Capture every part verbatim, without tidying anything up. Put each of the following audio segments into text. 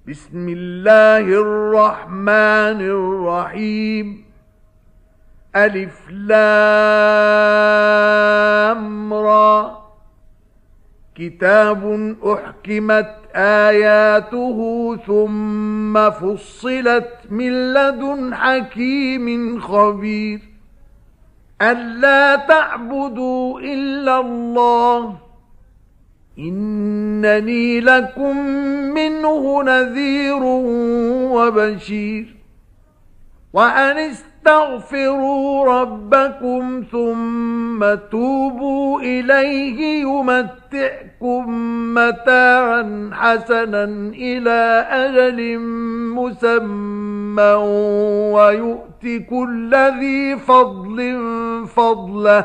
بسم الله الرحمن الرحيم. ألف لام را. كتاب أحكمت آياته ثم فصلت من لدن حكيم خبير. ألا تعبدوا إلا الله إنني لكم منه نذير وبشير. وأن استغفروا ربكم ثم توبوا إليه يمتعكم متاعا حسنا إلى أجل مسمى ويؤت كل ذي فضل فضله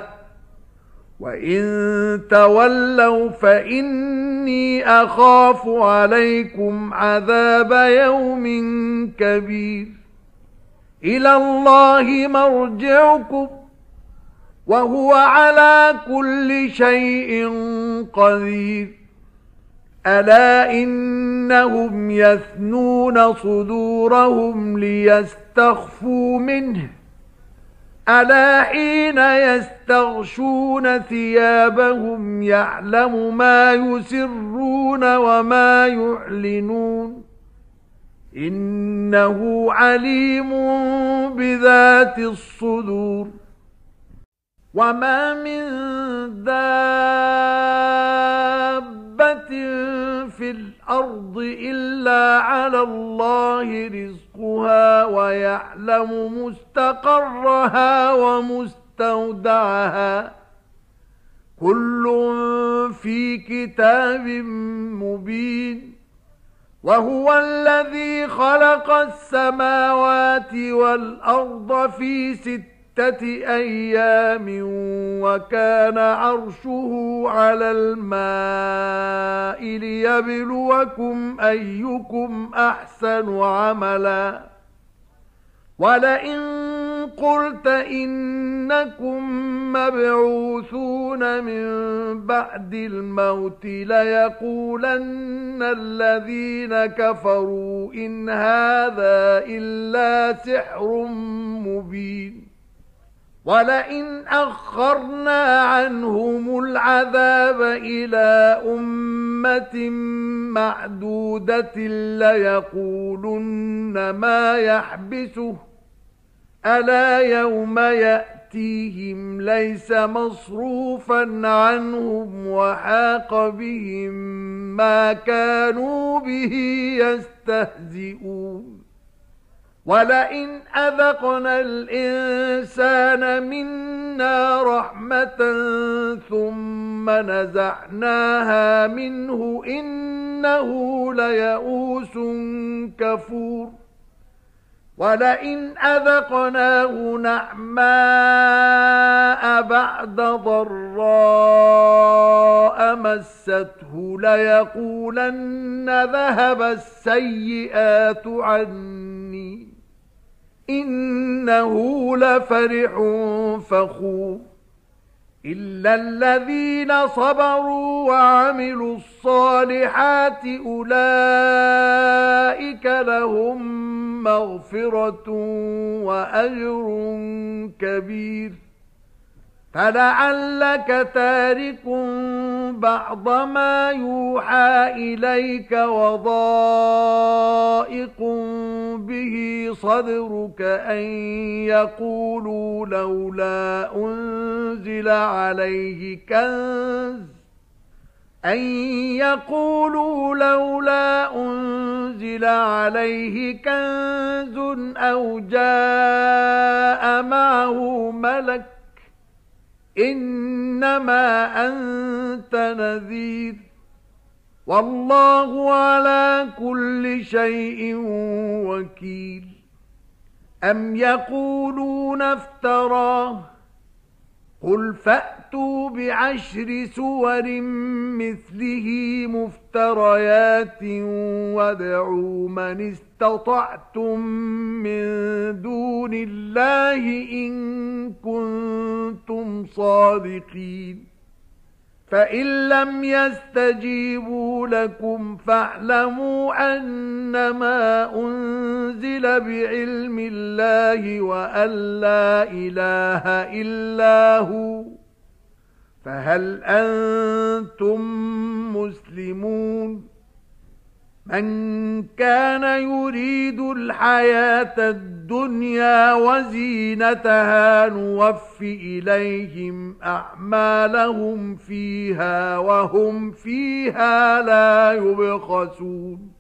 وإن تولوا فإني أخاف عليكم عذاب يوم كبير. إلى الله مرجعكم وهو على كل شيء قدير. ألا إنهم يثنون صدورهم ليستخفوا منه ألا حين يستغشون ثيابهم يعلم ما يسرون وما يعلنون إنه عليم بذات الصدور. وما من دابة في الأرض إلا على الله رزقها ويعلم مستقرها ومستودعها كل في كتاب مبين. وهو الذي خلق السماوات والأرض في ستة أيام وكان عرشه على الماء ليبلوكم أيكم أحسن عملا. ولئن قلت إنكم مبعوثون من بعد الموت ليقولن الذين كفروا إن هذا إلا سحر مبين. ولئن أخرنا عنهم العذاب إلى أمة معدودة ليقولن ما يحبسه ألا يوم يأتيهم ليس مصروفا عنهم وحاق بهم ما كانوا به يستهزئون. ولئن أذقنا الإنسان منا رحمة ثم نزعناها منه إنه ليئوس كفور. ولئن أذقناه نعماء بعد ضراء مسته ليقولن ذهب السيئات عني إنه لفرح فخور. إلا الذين صبروا وعملوا الصالحات أولئك لهم مغفرة وأجر كبير. فلعلك تارك بعض ما يوحى إليك وضائق به صدرك أن يقولوا لولا أنزل عليه كنز أن يقولوا لولا أنزل عليه كنز أو جاء معه ملك إنما أنت نذير والله على كل شيء وكيل. أم يقولون افتراه قل فأتوا بعشر سور مثله مفتريات وادعوا من استطعتم من دون الله إن كنتم صادقين. فإن لم يستجيبوا لكم فاعلموا أنما أنزل بعلم الله وأن لا إله إلا هو فهل أنتم مسلمون من كان يريد الحياة الدنيا وزينتها نوف إليهم أعمالهم فيها وهم فيها لا يبخسون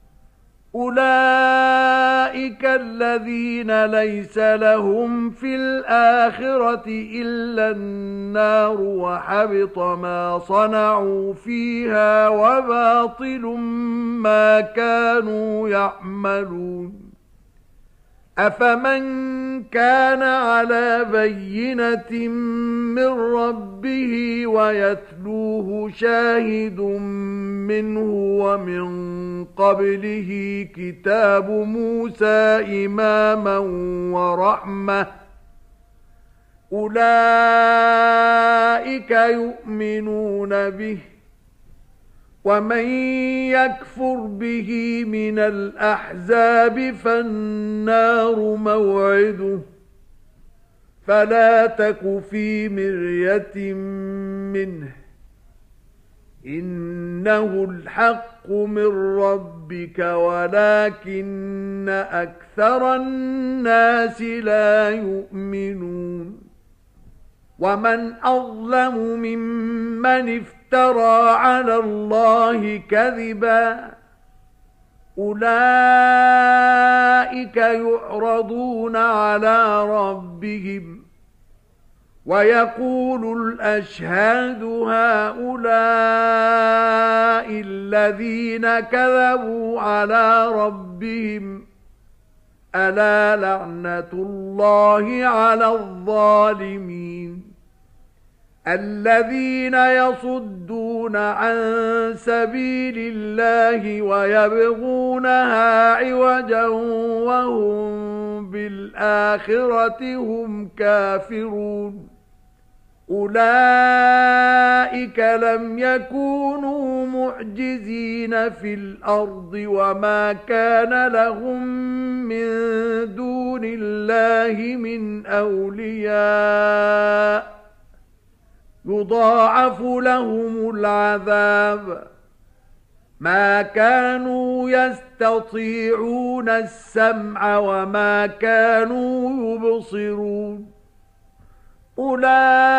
أولئك الذين ليس لهم في الآخرة إلا النار وحبط ما صنعوا فيها وباطل ما كانوا يعملون أفمن كان على بينة من ربه ويتلوه شاهد منه ومن قبله كتاب موسى إماما ورحمة أولئك يؤمنون به ومن يكفر به من الأحزاب فالنار موعده فلا تك في مرية منه إنه الحق من ربك ولكن أكثر الناس لا يؤمنون ومن أظلم ممن افترى على الله كذبا أولئك يعرضون على ربهم ويقول الأشهاد هؤلاء الذين كذبوا على ربهم ألا لعنة الله على الظالمين الذين يصدون عن سبيل الله ويبغونها عوجا وهم بالآخرة هم كافرون أولئك لم يكونوا معجزين في الأرض وما كان لهم من دون الله من أولياء يضاعف لهم العذاب ما كانوا يستطيعون السمع وما كانوا يبصرون أولئك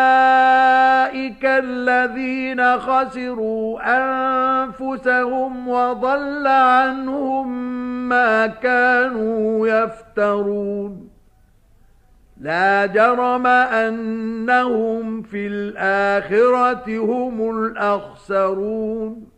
الذين خسروا أنفسهم وضل عنهم ما كانوا يفترون لا جرم أنهم في الآخرة هم الأخسرون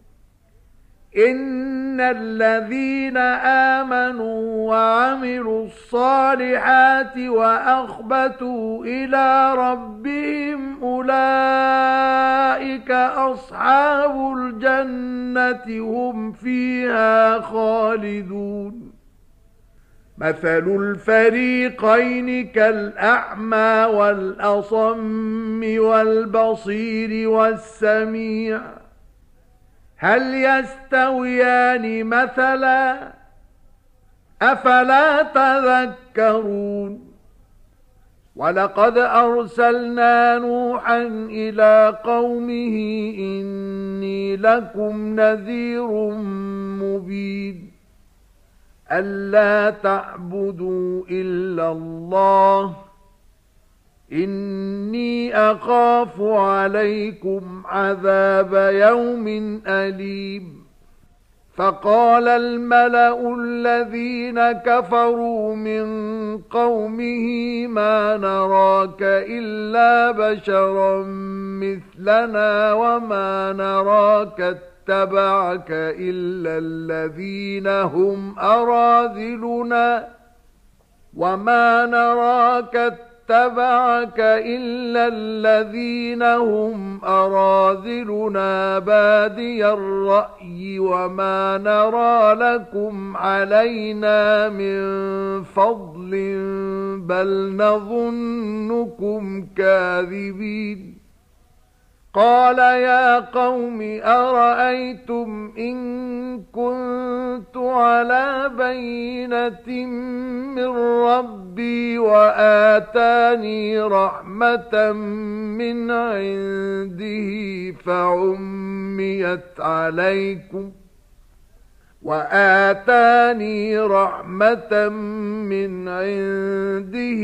إن الذين آمنوا وعملوا الصالحات وأخبتوا إلى ربهم أولئك أصحاب الجنة هم فيها خالدون مثل الفريقين كالأعمى والأصم والبصير والسميع هل يستويان مثلا أفلا تذكرون ولقد أرسلنا نوحا إلى قومه إني لكم نذير مبين ألا تعبدوا إلا الله إني أخاف عليكم عذاب يوم أليم فقال الملأ الذين كفروا من قومه ما نراك إلا بشرا مثلنا وما نراك اتبعك إلا الذين هم أراذلنا وما نراك اتبعك إلا الذين هم أراذلنا بادي الرأي وما نرى لكم علينا من فضل بل نظنكم كاذبين قال يا قوم أرأيتم إن كنت على بينة من ربي وآتاني رحمة من عنده فعميت عليكم وآتاني رحمة من عنده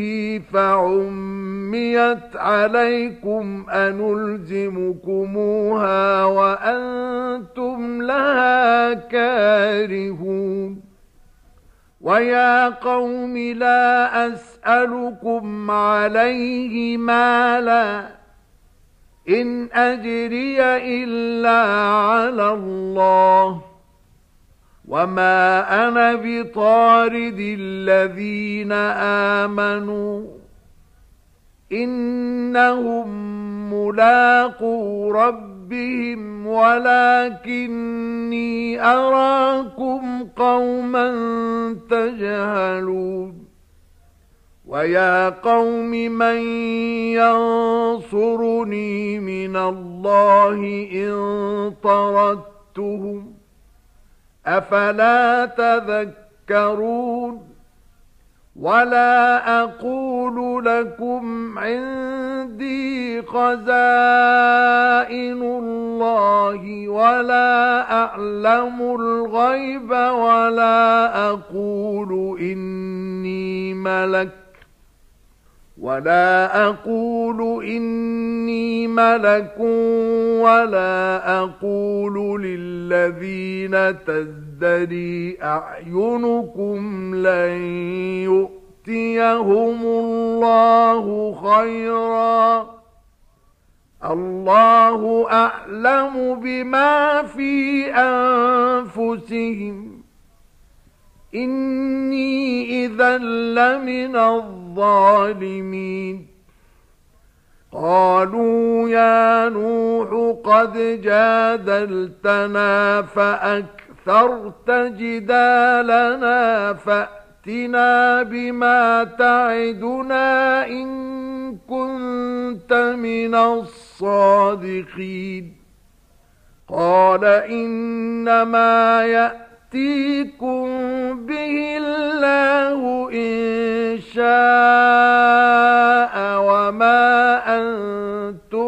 فعميت عليكم أنلزمكموها وأنتم لها كارهون ويا قوم لا أسألكم عليه مالا إن أجري إلا على الله وما أنا بطارد الذين آمنوا إنهم ملاقو ربهم ولكني أراكم قوما تجهلون ويا قوم من ينصرني من الله إن طردتهم أفلا تذكرون ولا أقول لكم عندي خزائن الله ولا أعلم الغيب ولا أقول إني ملك ولا أقول إني ملك ولا أقول للذين تزدري أعينكم لن يؤتيهم الله خيرا الله أعلم بما في أنفسهم إني إذا لمن الظالمين قالوا يا نوح قد جادلتنا فأكثرت جدالنا فأتنا بما تعدنا إن كنت من الصادقين قال إنما يأتيكم به الله إن شاء وما أنتم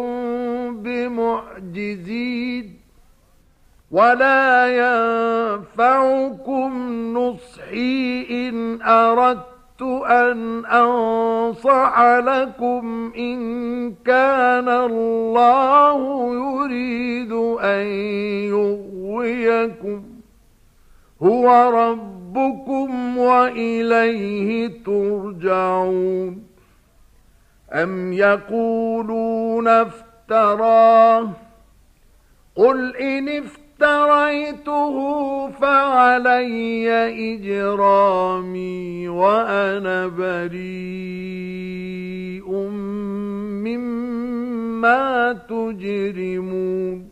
بمعجزين ولا ينفعكم نصحي إن أردت أن أنصح لكم إن كان الله يريد أن يغويكم هو ربكم وإليه ترجعون أم يقولون افتراه قل إن افتريته فعلي إجرامي وأنا بريء مما تجرمون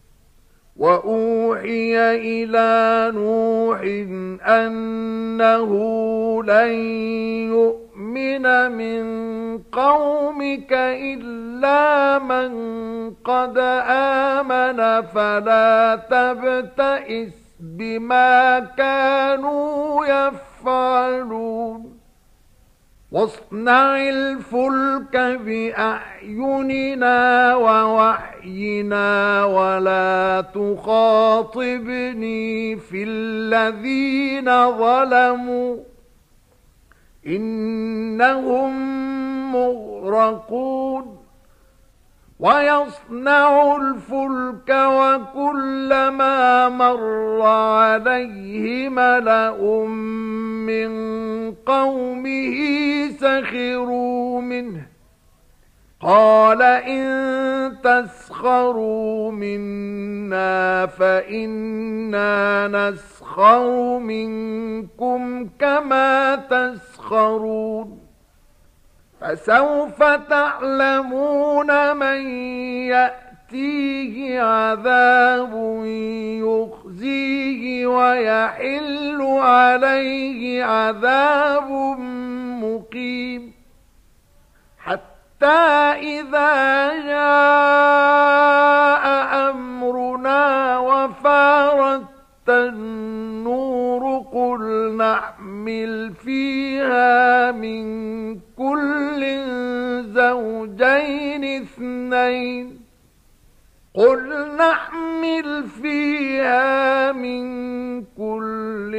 وأوحي إلى نوح أنه لن يؤمن من قومك إلا من قد آمن فلا تبتئس بما كانوا يفعلون واصنع الفلك بأعيننا ووحينا ولا تخاطبني في الذين ظلموا إنهم مغرقون ويصنع الفلك وكلما مر عليه ملأ من قومه سخروا منه قال إن تسخروا منا فإنا نسخر منكم كما تسخرون فسوف تعلمون من يأتيه عذاب يخزيه ويحل عليه عذاب مقيم حتى إذا جاء أمرنا وفارت النور قل نحمل فيها من كل زوجين اثنين قل نحمل فيها من كل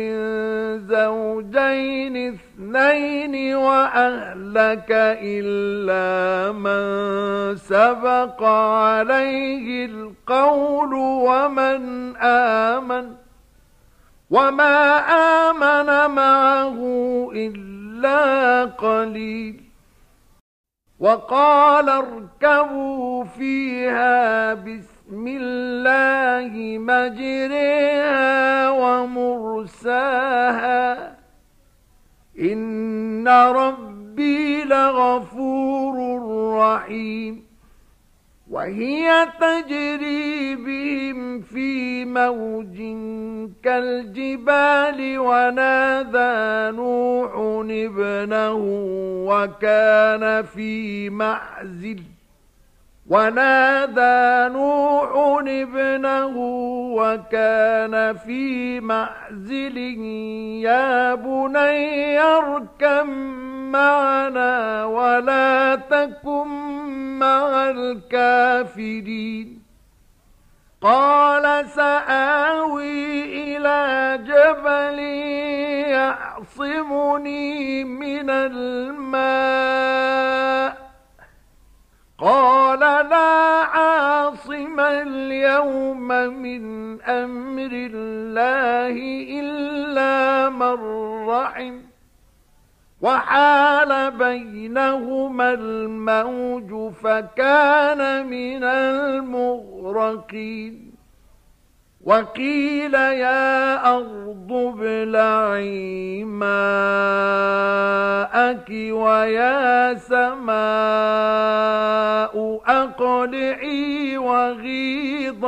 زوجين اثنين وأهلك إلا من سبق عليه القول ومن آمن وما آمن معه إلا قليل وقال اركبوا فيها بسم الله مجريها ومرساها إن ربي لغفور رحيم وهي تجري بهم في موج كالجبال ونادى نوح ابنه وكان في معزل ونادى نوح ابنه وكان في معزل يا بني اركب معنا ولا تكن مع الكافرين قال سآوي إلى جبل يعصمني من الماء قال لا عاصم اليوم من أمر الله إلا من رحم وحال بينهما الموج فكان من المغرقين وقيل يا أرض ابلعي ماءك ويا سماء أقلعي وغيض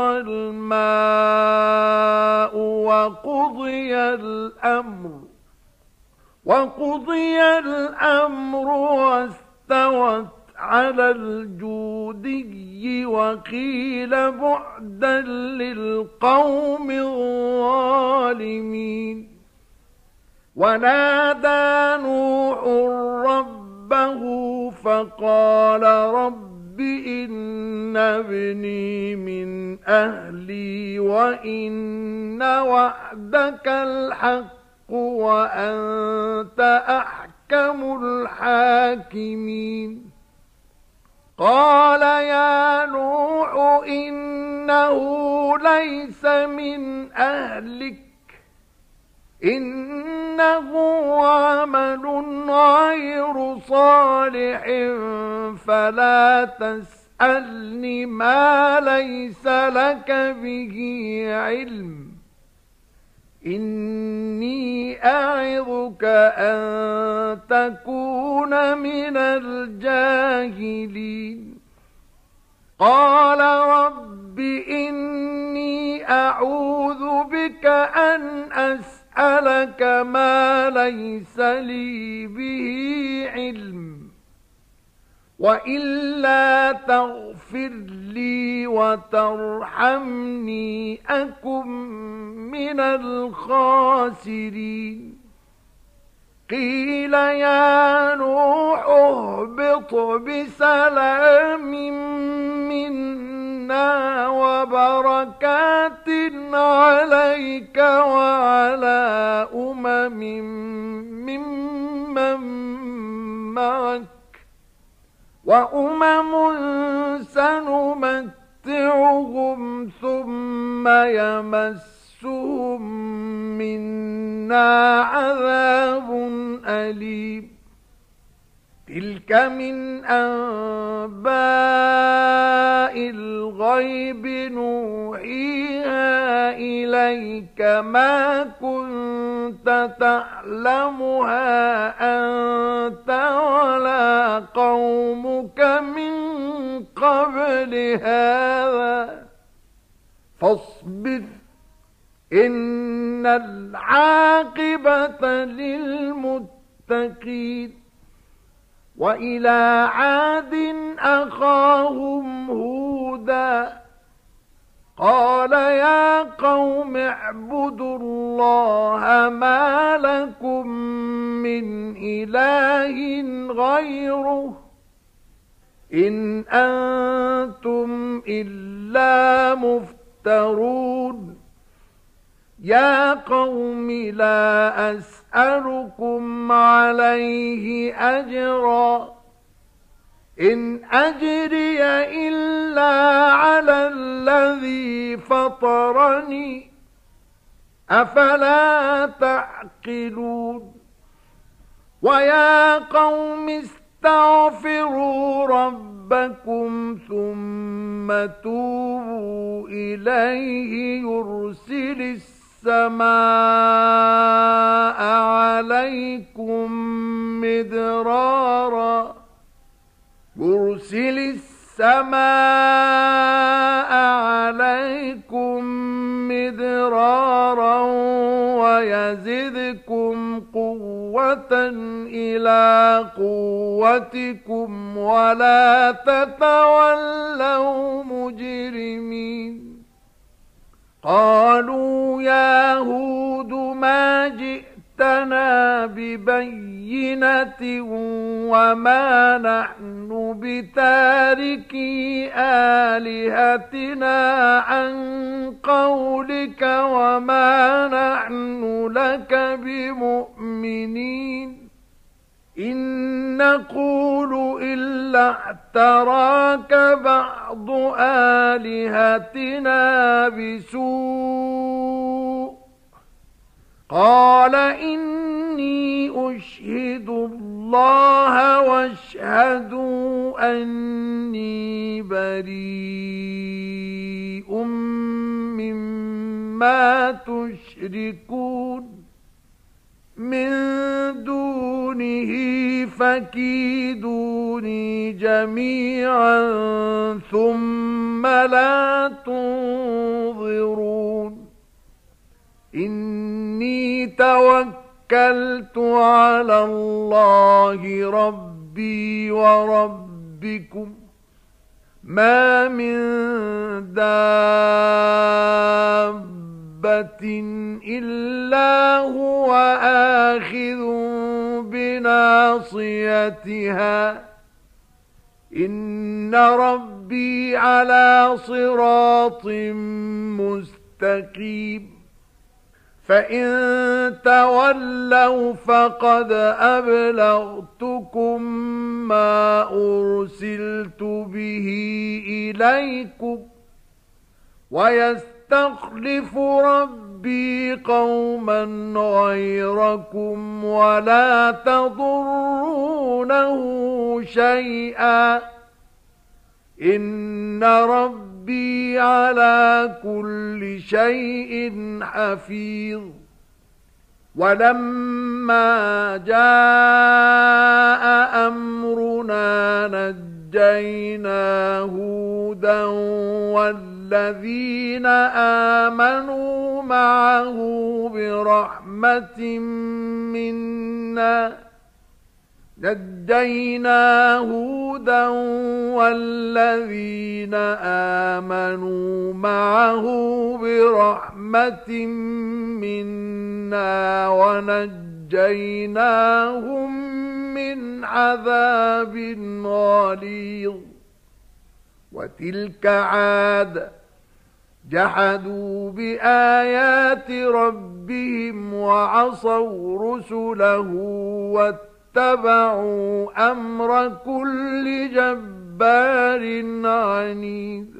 الماء وقضي الأمر وقضي الأمر واستوت على الجودي وقيل بعدا للقوم الظالمين ونادى نوح ربه فقال رب إن ابني من أهلي وإن وعدك الحق وأنت أحكم الحاكمين قال يا نوح إنه ليس من أهلك إنه عمل غير صالح فلا تسألني ما ليس لك به علم إني أعظك أن تكون من الجاهلين قال رب إني أعوذ بك أن أسألك ما ليس لي به علم وإلا تغفر لي وترحمني أكن من الخاسرين قيل يا نوح اهبط بسلام منا وبركات عليك وعلى أمم ممن معك وأمم سنمتعهم ثم يمسهم منا عذاب أليم تلك من أنباء الغيب نوحيها إليك ما كنت تعلمها أنت ولا قومك من قبل هذا فاصبر إن العاقبة للمتقين وإلى عاد أخاهم هودا قال يا قوم اعبدوا الله ما لكم من إله غيره إن أنتم إلا مفترون يا قوم لا أسألكم عليه أجرا إن أجري إلا على الذي فطرني أفلا تعقلون ويا قوم استغفروا ربكم ثم توبوا إليه يرسل السماء عليكم مدرارا يرسل السماء عليكم مدرارا ويزدكم قوة إلى قوتكم ولا تتولوا مجرمين قالوا يا هود ما جئتنا ببينة وما نحن بتاركي آلهتنا عن قولك وما نحن لك بمؤمنين إن نقول إلا اعتراك بعض آلهتنا بسوء قال إني أشهد الله واشهدوا أني بريء مما تشركون من دونه فكيدوني جميعا ثم لا تنظرون إني توكلت على الله ربي وربكم ما من دابة إلا هو آخذ بناصيتها إن ربي على صراط مستقيم فإن تولوا فقد أبلغتكم ما أرسلت به إليكم ويستخلف ربي قوما غيركم ولا تضرونه شيئا إن ربي على كل شيء حفيظ ولما جاء أمرنا نجينا هودا والذين آمنوا معه برحمة منا نجينا هودا والذين آمنوا معه برحمة منا ونجيناهم من عذاب غليظ وتلك عاد جحدوا بآيات ربهم وعصوا رسله واتبعوا أمر كل جبار عنيد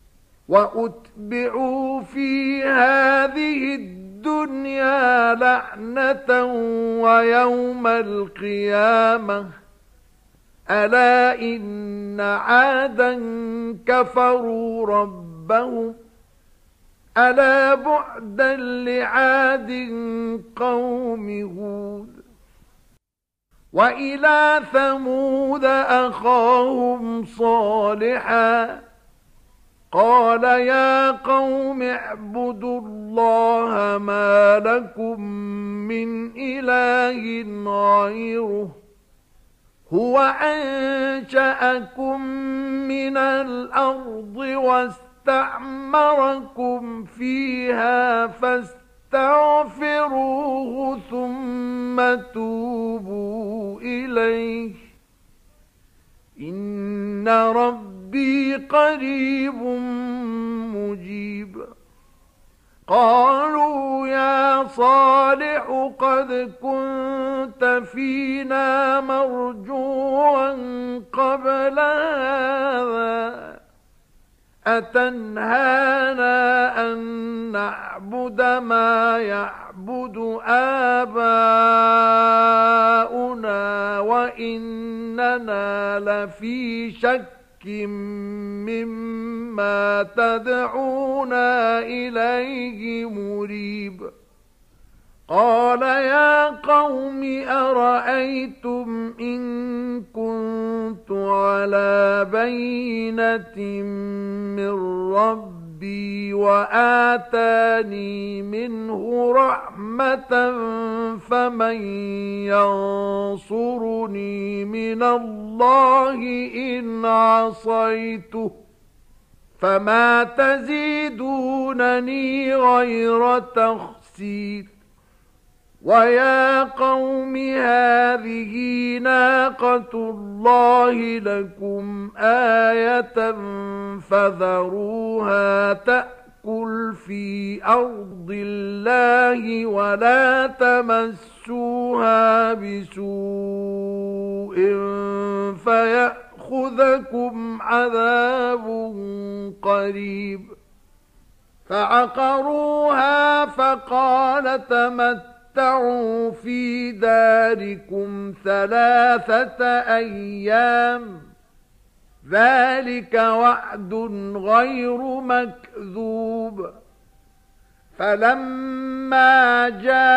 وأتبعوا في هذه الدنيا لعنة ويوم القيامة ألا إن عادا كفروا ربهم ألا بعدا لعاد قوم هود وإلى ثمود أخاهم صالحا قال يا قوم اعبدوا الله ما لكم من إله غيره هو أنشأكم من الأرض واستعمركم فيها فاستغفروه ثم توبوا إليه إن ربي قريب مجيب. قالوا يا صالح قد كنت فينا مرجوا قبل هذا أتنهانا أن نعبد ما يعبد آباؤنا وإننا لفي شك مما تدعونا إليه مريب. قال يا قوم أرأيتم إن كنت على بينة من ربي وآتاني منه رحمة فمن ينصرني من الله إن عصيته فما تزيدونني غير تخسير. ويا قوم هذه ناقة الله لكم آية فذروها تأكل في أرض الله ولا تمسوها بسوء فيأخذكم عذاب قريب. فعقروها فقال تمتعوا تمتعوا في داركم ثلاثة أيام ذلك وعد غير مكذوب. فلما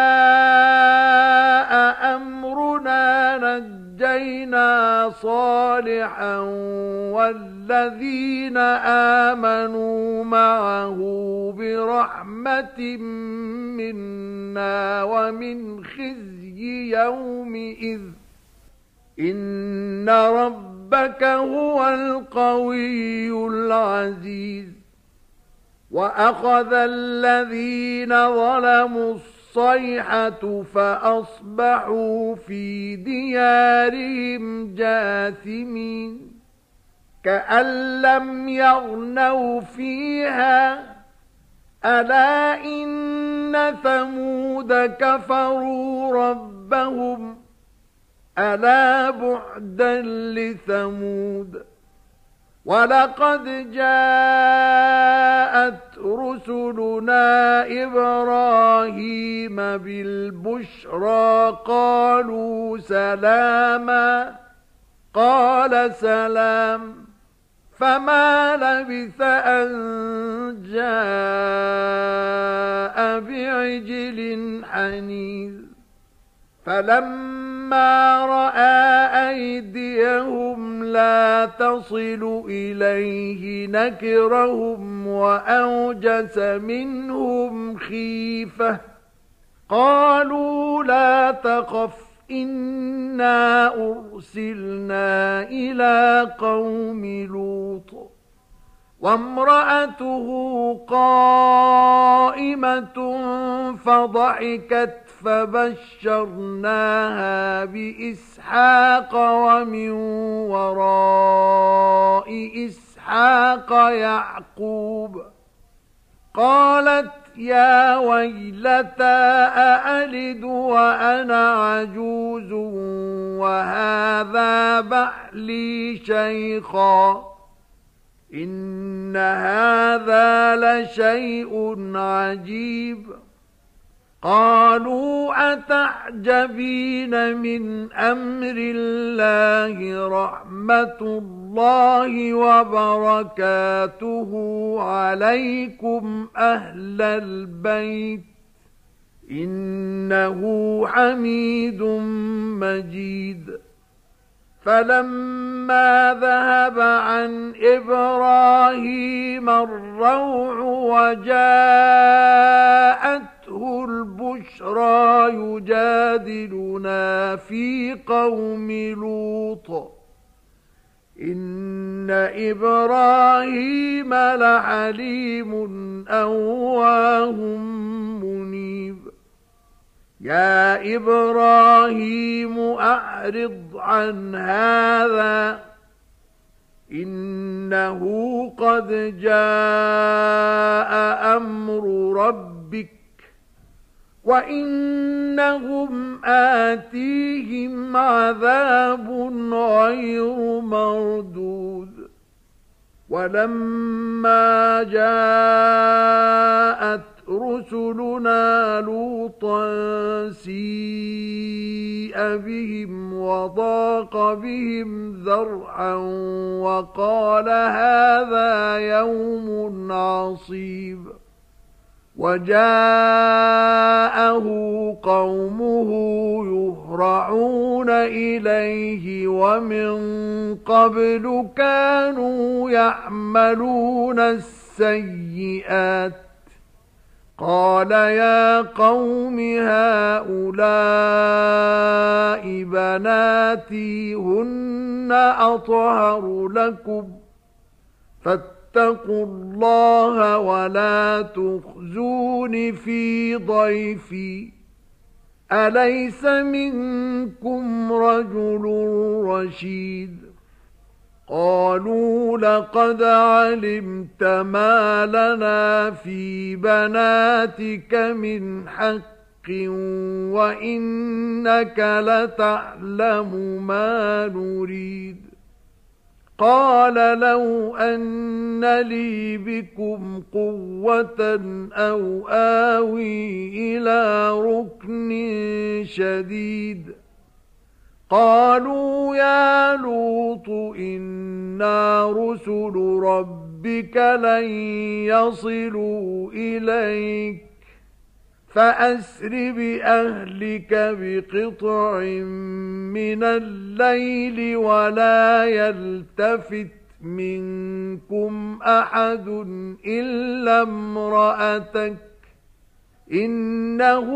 جاء أمرنا نجينا صالحا والذين آمنوا معه برحمة منا ومن خزي يومئذ إن ربك هو القوي العزيز. وأخذ الذين ظلموا الصيحة فأصبحوا في ديارهم جاثمين كأن لم يغنوا فيها ألا إن ثمود كفروا ربهم ألا بعدا لثمود. ولقد جاءت رسلنا إبراهيم بالبشرى قالوا سلاما قال سلام فما لبث أن جاء بعجل حنيذ. فلما رأى أيديهم لا تصل إليه نكرهم وأوجس منهم خيفة قالوا لا تخف إنا أرسلنا إلى قوم لوط وامرأته قائمة فضحكت فبشرناها بإسحاق ومن وراء إسحاق يعقوب. قالت يا ويلتى أألد وأنا عجوز وهذا بعلي شيخا إن هذا لشيء عجيب. قالوا أتعجبين من أمر الله رحمة الله وبركاته عليكم أهل البيت إنه حميد مجيد. فلما ذهب عن إبراهيم الروع وجاءته البشرى بشرى يجادلنا في قوم لوط إن إبراهيم لحليم أواه منيب يا إبراهيم أعرض عن هذا إنه قد جاء أمر ربك وإنهم آتيهم عذاب غير مردود ولما جاءت رسلنا لوطا سيء بهم وضاق بهم ذرعا وقال هذا يوم عصيب وجاءه قومه يهرعون إليه ومن قبل كانوا يعملون السيئات قال يا قوم هؤلاء بناتي هن أطهر لكم فاتقوا الله ولا تخزون في ضيفي أليس منكم رجل رشيد قالوا لقد علمت ما لنا في بناتك من حق وإنك لتعلم ما نريد قال لو أن لي بكم قوة أو آوي إلى ركن شديد قالوا يا لوط إنا رسل ربك لن يصلوا إليك فأسر بأهلك بقطع من الليل ولا يلتفت منكم أحد إلا امرأتك إنه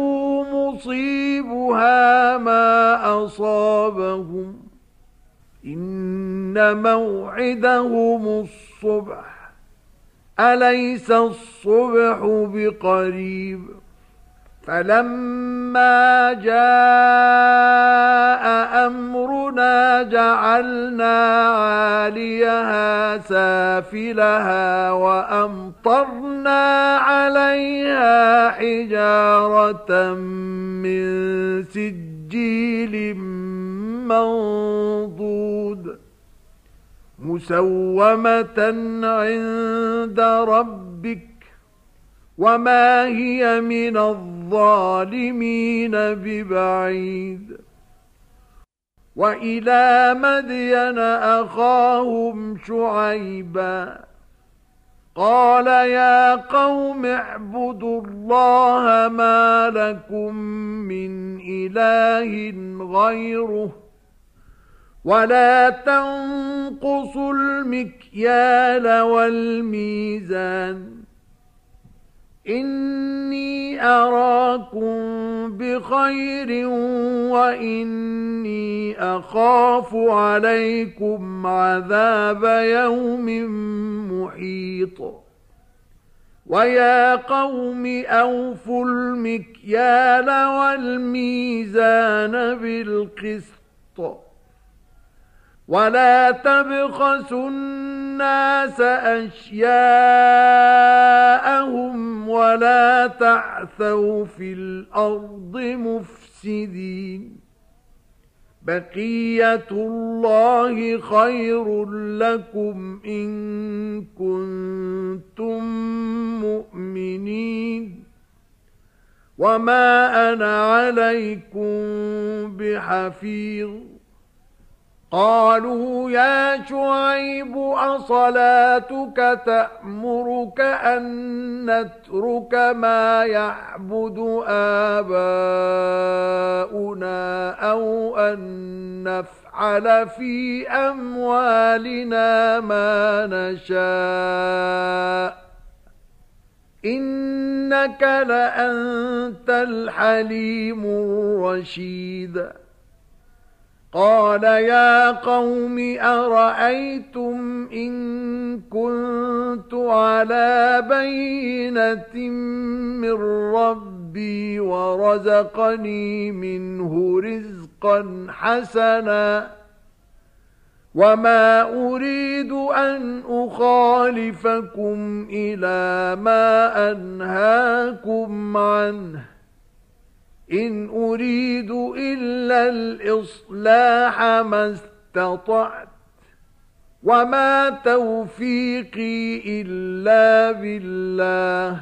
مصيبها ما أصابهم إن موعدهم الصبح أليس الصبح بقريب فلما جاء أمرنا جعلنا عاليها سافلها وأمطرنا عليها حجارة من سجيل منضود مسومة عند ربك وما هي من الظالمين ببعيد وإلى مدين أخاهم شعيبا قال يا قوم اعبدوا الله ما لكم من إله غيره ولا تنقصوا المكيال والميزان إني أراكم بخير وإني أخاف عليكم عذاب يوم محيط ويا قوم أوفوا المكيال والميزان بالقسط ولا تبخسوا الناس أشياءهم ولا تعثوا في الأرض مفسدين بقية الله خير لكم إن كنتم مؤمنين وما أنا عليكم بحفيظ قالوا يا شعيب أصلاتك تأمرك أن نترك ما يعبد آباؤنا أو أن نفعل في أموالنا ما نشاء إنك لأنت الحليم الرشيد قال يا قوم أرأيتم إن كنت على بينة من ربي ورزقني منه رزقا حسنا وما أريد أن أخالفكم إلى ما أنهاكم عنه إن أريد إلا الإصلاح ما استطعت وما توفيقي إلا بالله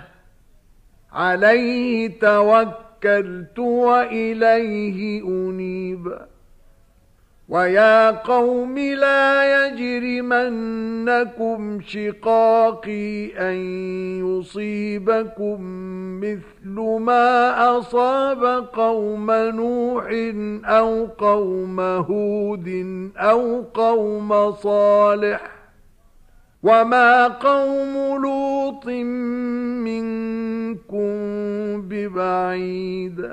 عليه توكلت وإليه أنيب ويا قوم لا يجرمنكم شقاقي أن يصيبكم مثل ما أصاب قوم نوح أو قوم هود أو قوم صالح وما قوم لوط منكم ببعيد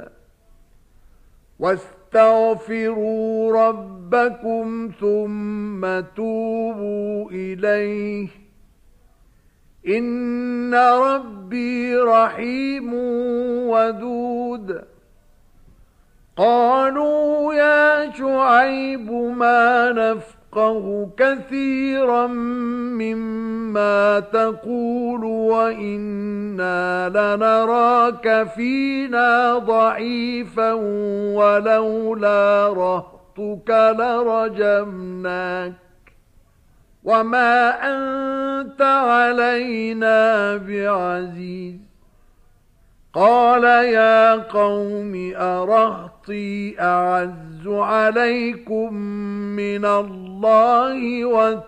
واستغفروا ربكم ثم توبوا إليه إن ربي رحيم ودود قالوا يا شعيب ما نفقه كثيرا مما تقول وإنا لنراك فينا ضعيفا ولولا رهطك لرجمناك وما أنت علينا بعزيز قال يا قوم أرهطي أعز عليكم من الله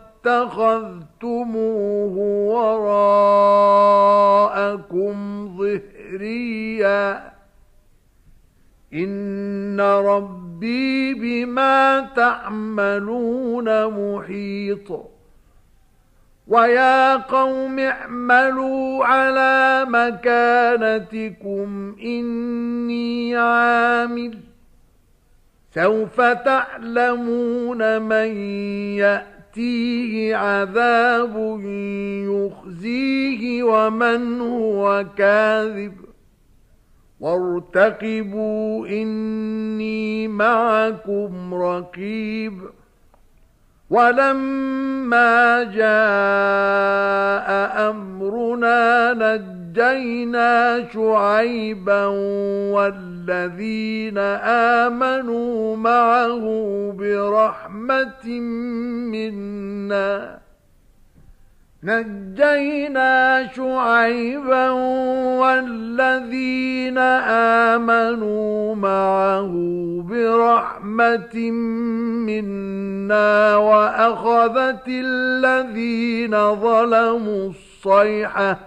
واتخذتموه وراءكم ظهريا إن ربي بما تعملون محيط ويا قوم اعملوا على مكانتكم إني عامل سوف تعلمون من يأتيه عذاب يخزيه ومن هو كاذب وارتقبوا إني معكم رقيب ولما جاء أمرنا نجينا شعيبا والذين آمنوا معه برحمة منا نجينا شعيبا والذين آمنوا معه برحمة منا وأخذت الذين ظلموا الصيحة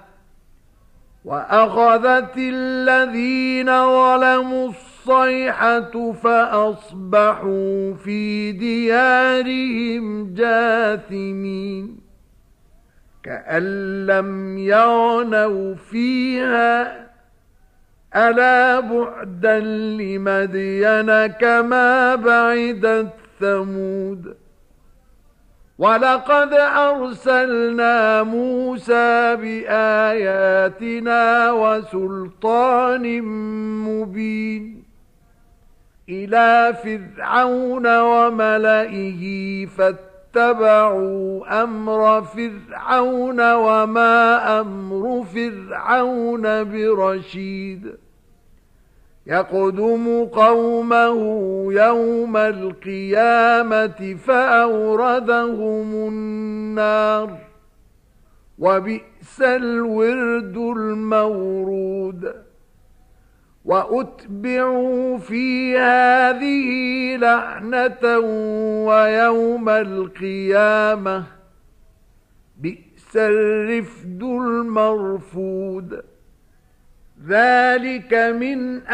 وأخذت الذين ظلموا الصيحة فأصبحوا في ديارهم جاثمين كأن لم يغنوا فيها ألا بعدا لمدين كما بعدت ثمود ولقد أرسلنا موسى بآياتنا وسلطان مبين إلى فرعون وملئه فاتبعوا أمر فرعون وما أمر فرعون برشيد يقدم قومه يوم القيامة فأوردهم النار وبئس الورد المورود وأتبعوا في هذه لعنة ويوم القيامة بئس الرفد المرفود ذلك من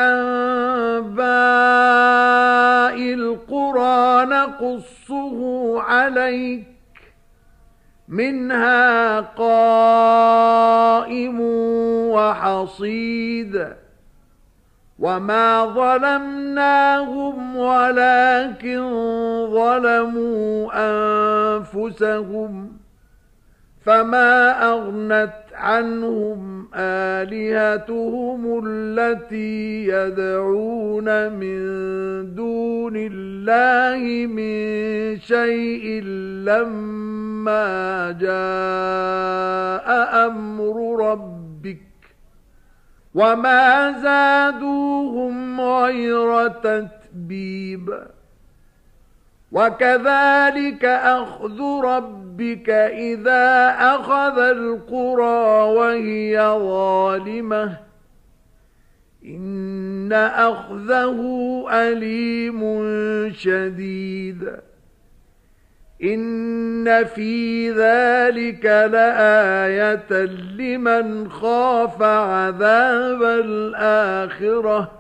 أنباء القرى نقصه عليك منها قائم وحصيد وما ظلمناهم ولكن ظلموا أنفسهم فما أغنت عنهم آلهتهم التي يدعون من دون الله من شيء لما جاء أمر ربك وما زادوهم غير تتبيب وكذلك أخذ ربك إذا أخذ القرى وهي ظالمة إن أخذه أليم شديد إن في ذلك لآية لمن خاف عذاب الآخرة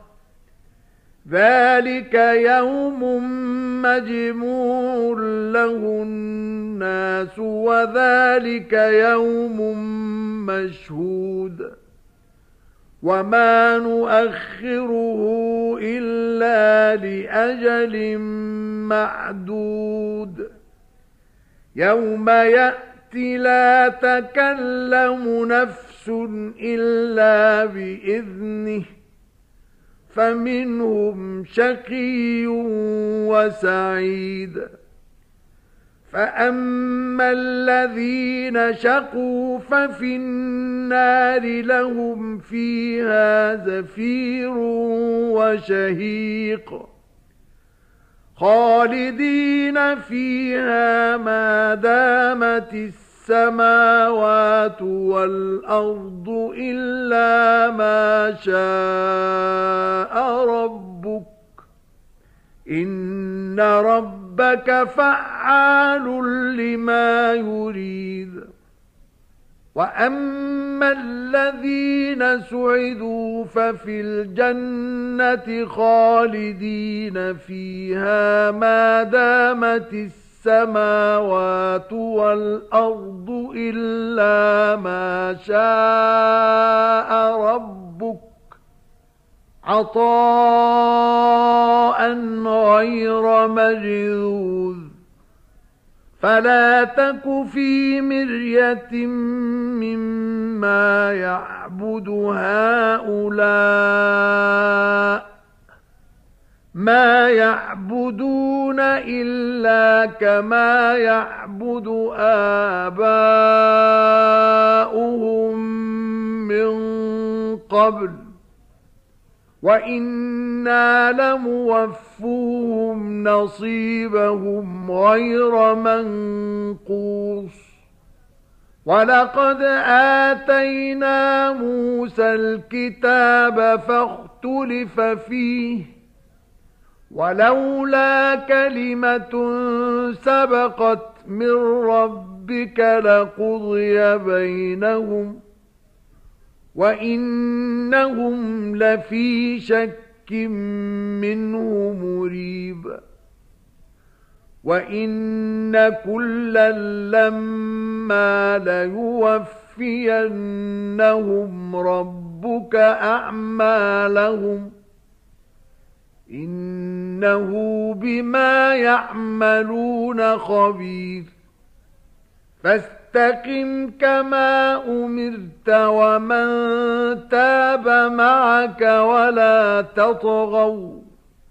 ذلك يوم مجموع له الناس وذلك يوم مشهود وما نؤخره إلا لأجل معدود يوم يأتي لا تكلم نفس إلا بإذنه فمنهم شقي وسعيد فأما الذين شقوا ففي النار لهم فيها زفير وشهيق خالدين فيها ما دامت السماوات والأرض إلا ما شاء ربك إن ربك فعال لما يريد وأما الذين سعدوا ففي الجنة خالدين فيها ما دامت السماوات والأرض إلا ما شاء ربك عطاء غير مجذوذ فلا تك في مرية مما يعبد هؤلاء ما يعبدون إلا كما يعبد آباؤهم من قبل وإنا لموفوهم نصيبهم غير منقوص ولقد آتينا موسى الكتاب فاختلف فيه ولولا كلمة سبقت من ربك لقضي بينهم وإنهم لفي شك منه مريب وإن كلا لما ليوفينهم ربك أعمالهم إنه بما يعملون خبير فاستقم كما أمرت ومن تاب معك ولا تطغوا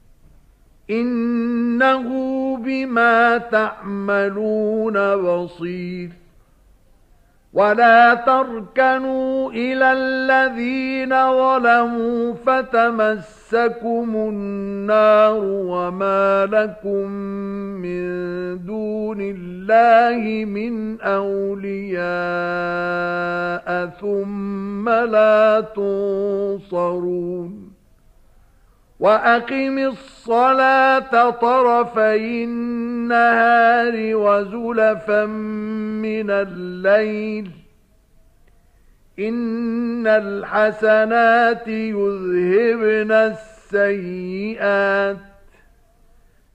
إنه بما تعملون بصير ولا تركنوا إلى الذين ظلموا فتمسكم النار وما لكم من دون الله من أولياء ثم لا تنصرون وأقم الصلاة طرفي النهار وزلفا من الليل إن الحسنات يذهبن السيئات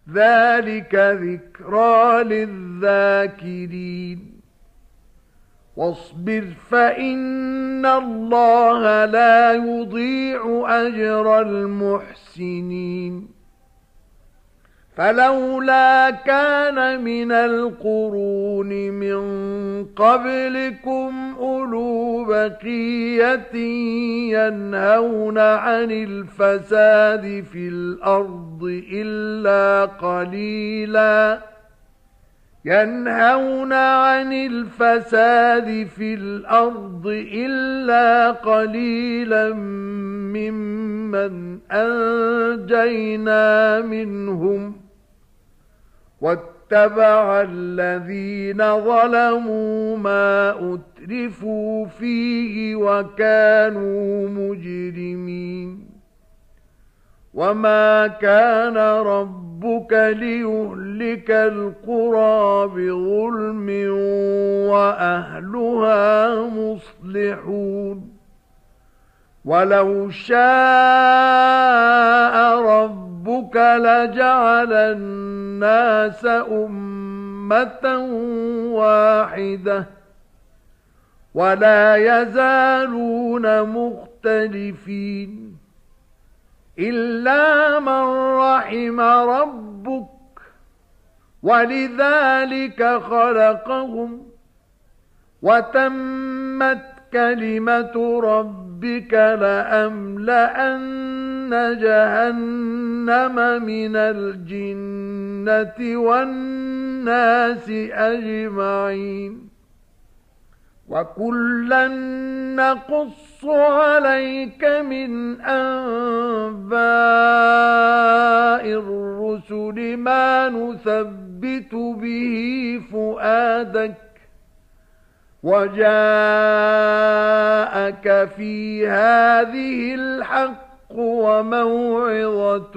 ذلك ذكرى للذاكرين واصبر فإن الله لا يضيع أجر المحسنين فلولا كان من القرون من قبلكم أولو بقية ينهون عن الفساد في الأرض إلا قليلا ينهون عن الفساد في الأرض إلا قليلا ممن أنجينا منهم واتبع الذين ظلموا ما أترفوا فيه وكانوا مجرمين وما كان ربك ليهلك القرى بظلم وأهلها مصلحون ولو شاء ربك لجعل الناس أمة واحدة ولا يزالون مختلفين إلا من رحم ربك ولذلك خلقهم وتمت كلمة ربك لأملأن جهنم من الجنة والناس أجمعين وكلا نقص عليك من أنباء الرسل ما نثبت به فؤادك وجاءك في هذه الحق وموعظة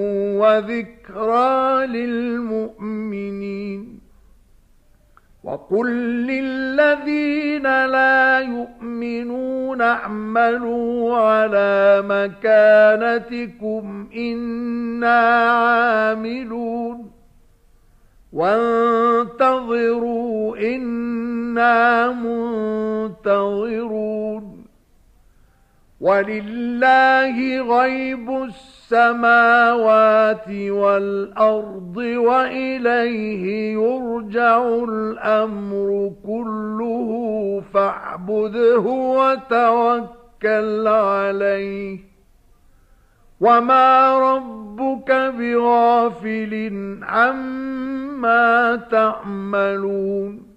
وذكرى للمؤمنين وقل للذين لا يؤمنون اعملوا على مكانتكم إنا عاملون وانتظروا إنا منتظرون ولله غيب السماوات والأرض وإليه يرجع الأمر كله فاعبده وتوكل عليه وما ربك بغافل عما تعملون